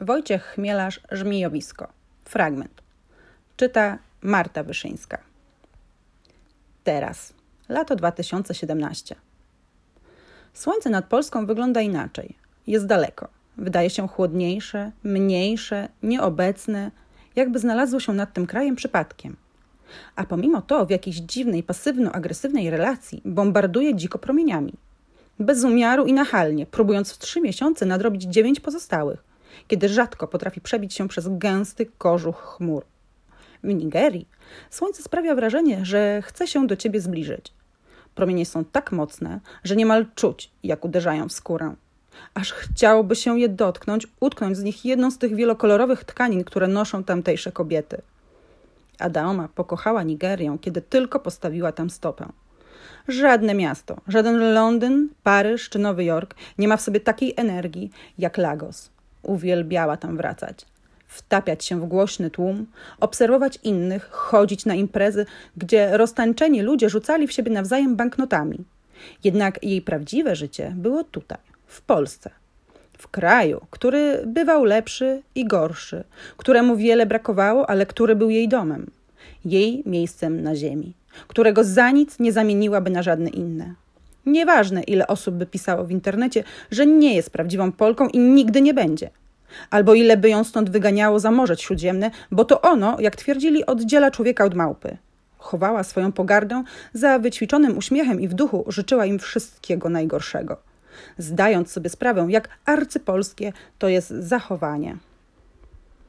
Wojciech Chmielarz, Żmijowisko. Fragment. Czyta Marta Wyszyńska. Teraz. Lato 2017. Słońce nad Polską wygląda inaczej. Jest daleko. Wydaje się chłodniejsze, mniejsze, nieobecne, jakby znalazło się nad tym krajem przypadkiem. A pomimo to w jakiejś dziwnej, pasywno-agresywnej relacji bombarduje dziko promieniami. Bez umiaru i nachalnie, próbując w 3 miesiące nadrobić 9 pozostałych, kiedy rzadko potrafi przebić się przez gęsty kożuch chmur. W Nigerii słońce sprawia wrażenie, że chce się do ciebie zbliżyć. Promienie są tak mocne, że niemal czuć, jak uderzają w skórę. Aż chciałoby się je dotknąć, utknąć z nich jedną z tych wielokolorowych tkanin, które noszą tamtejsze kobiety. Adaoma pokochała Nigerię, kiedy tylko postawiła tam stopę. Żadne miasto, żaden Londyn, Paryż czy Nowy Jork nie ma w sobie takiej energii jak Lagos. Uwielbiała tam wracać. Wtapiać się w głośny tłum, obserwować innych, chodzić na imprezy, gdzie roztańczeni ludzie rzucali w siebie nawzajem banknotami. Jednak jej prawdziwe życie było tutaj, w Polsce. W kraju, który bywał lepszy i gorszy, któremu wiele brakowało, ale który był jej domem. Jej miejscem na ziemi, którego za nic nie zamieniłaby na żadne inne. Nieważne, ile osób by pisało w internecie, że nie jest prawdziwą Polką i nigdy nie będzie. Albo ile by ją stąd wyganiało za Morze Śródziemne, bo to ono, jak twierdzili, oddziela człowieka od małpy. Chowała swoją pogardę za wyćwiczonym uśmiechem i w duchu życzyła im wszystkiego najgorszego. Zdając sobie sprawę, jak arcypolskie to jest zachowanie.